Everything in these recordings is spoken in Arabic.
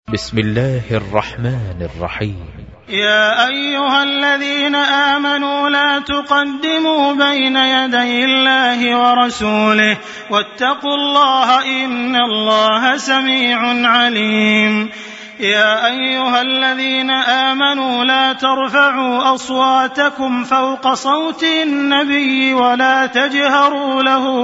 بسم الله الرحمن الرحيم. يا أيها الذين آمنوا لا تقدموا بين يدي الله ورسوله واتقوا الله إن الله سميع عليم. يا أيها الذين آمنوا لا ترفعوا أصواتكم فوق صوت النبي ولا تجهروا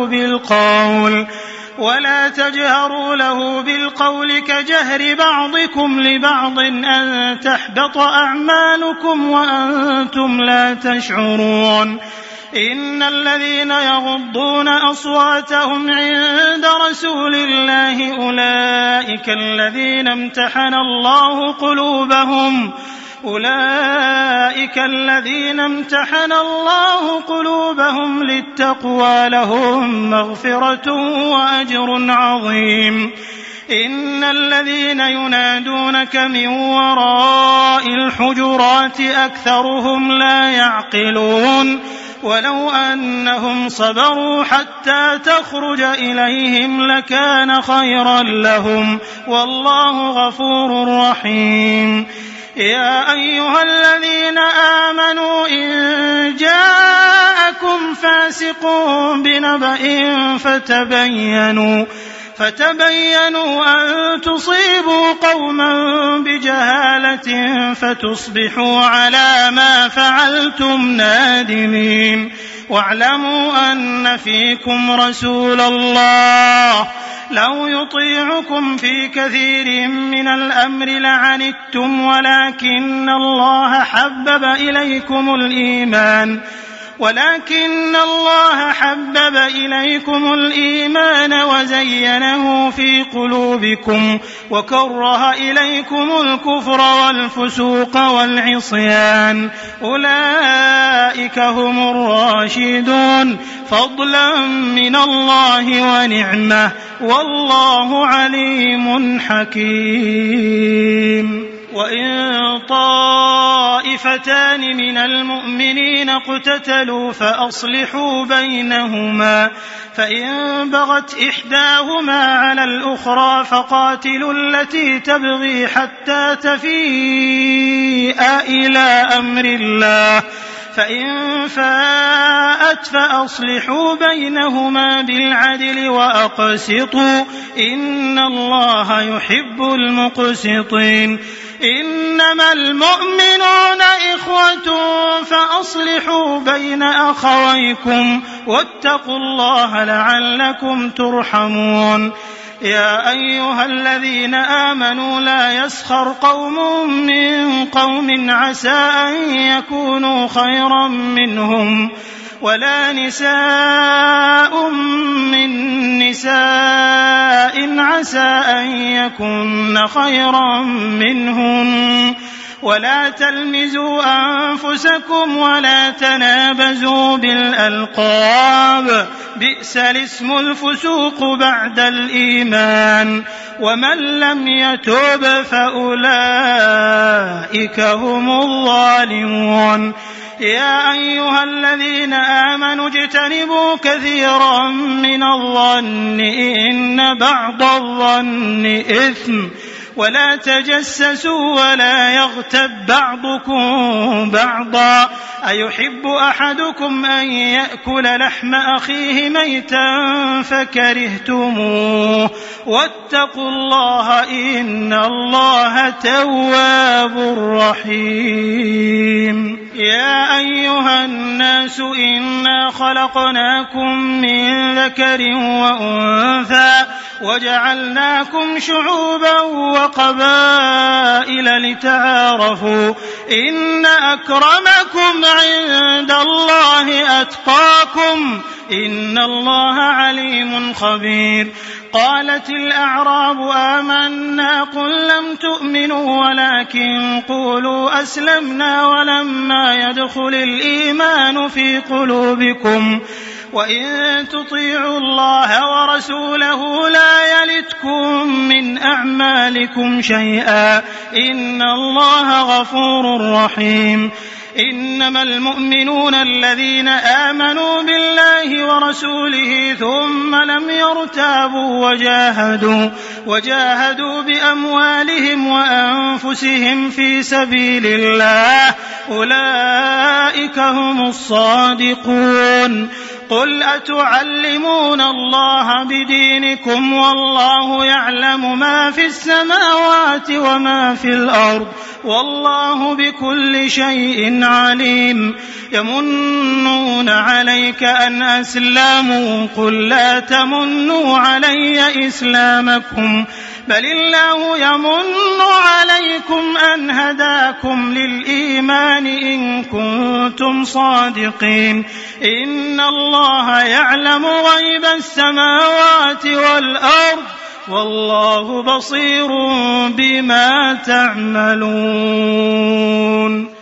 له بالقول كجهر بعضكم لبعض أن تحبط أعمالكم وأنتم لا تشعرون. إن الذين يغضون أصواتهم عند رسول الله أولئك الذين امتحن الله قلوبهم للتقوى لهم مغفرة وأجر عظيم. إن الذين ينادونك من وراء الحجرات أكثرهم لا يعقلون ولو أنهم صبروا حتى تخرج إليهم لكان خيرا لهم والله غفور رحيم. يا أيها الذين آمنوا إن جاءكم فاسق بنبأ فتبينوا أن تصيبوا قوما بجهالة فتصبحوا على ما فعلتم نادمين. واعلموا أن فيكم رسول الله لو يطيعكم في كثير من الأمر لعنتم ولكن الله حبب إليكم الإيمان وزينه في قلوبكم وكره إليكم الكفر والفسوق والعصيان أولئك هم الراشدون فضلا من الله ونعمة والله عليم حكيم. وإن طائفتان من المؤمنين اقتتلوا فأصلحوا بينهما فإن بغت إحداهما على الأخرى فقاتلوا التي تبغي حتى تفيء إلى أمر الله فإن فاءت فأصلحوا بينهما بالعدل وأقسطوا إن الله يحب المقسطين. إنما المؤمنون إخوة فأصلحوا بين أخويكم واتقوا الله لعلكم ترحمون. يا أيها الذين آمنوا لا يسخر قوم من قوم عسى أن يكونوا خيرا منهم ولا نساء من نساء عسى أن يكن خيرا منهم ولا تلمزوا أنفسكم ولا تنابزوا بالألقاب بئس الاسم الفسوق بعد الإيمان ومن لم يتوب فأولئك هم الظالمون. يا أيها الذين آمنوا اجتنبوا كثيرا من الظن إن بعض الظن إثم ولا تجسسوا ولا يغتب بعضكم بعضا أيحب أحدكم أن يأكل لحم أخيه ميتا فكرهتموه واتقوا الله إن الله تواب رحيم. يا أيها الناس إنا خلقناكم من ذكر وأنثى وجعلناكم شعوبا وقبائل لتعارفوا إن أكرمكم عند الله أتقاكم إن الله عليم خبير. قالت الأعراب آمنا قل لم تؤمنوا ولكن قولوا أسلمنا ولما يدخل الإيمان في قلوبكم وإن تطيعوا الله ورسوله لا يلتكم من أعمالكم شيئا إن الله غفور رحيم. إنما المؤمنون الذين آمنوا بالله ورسوله ثم لم يرتابوا وجاهدوا بأموالهم وأنفسهم في سبيل الله أولئك هم الصادقون. قل أتعلمون الله بدينكم والله يعلم ما في السماوات وما في الأرض والله بكل شيء عليم. يمنون عليك أن أسلموا قل لا تمنوا علي إسلامكم بل الله يمن عليكم أن هداكم للإيمان إن كنتم صادقين. إن الله يعلم غيب السماوات والأرض والله بصير بما تعملون.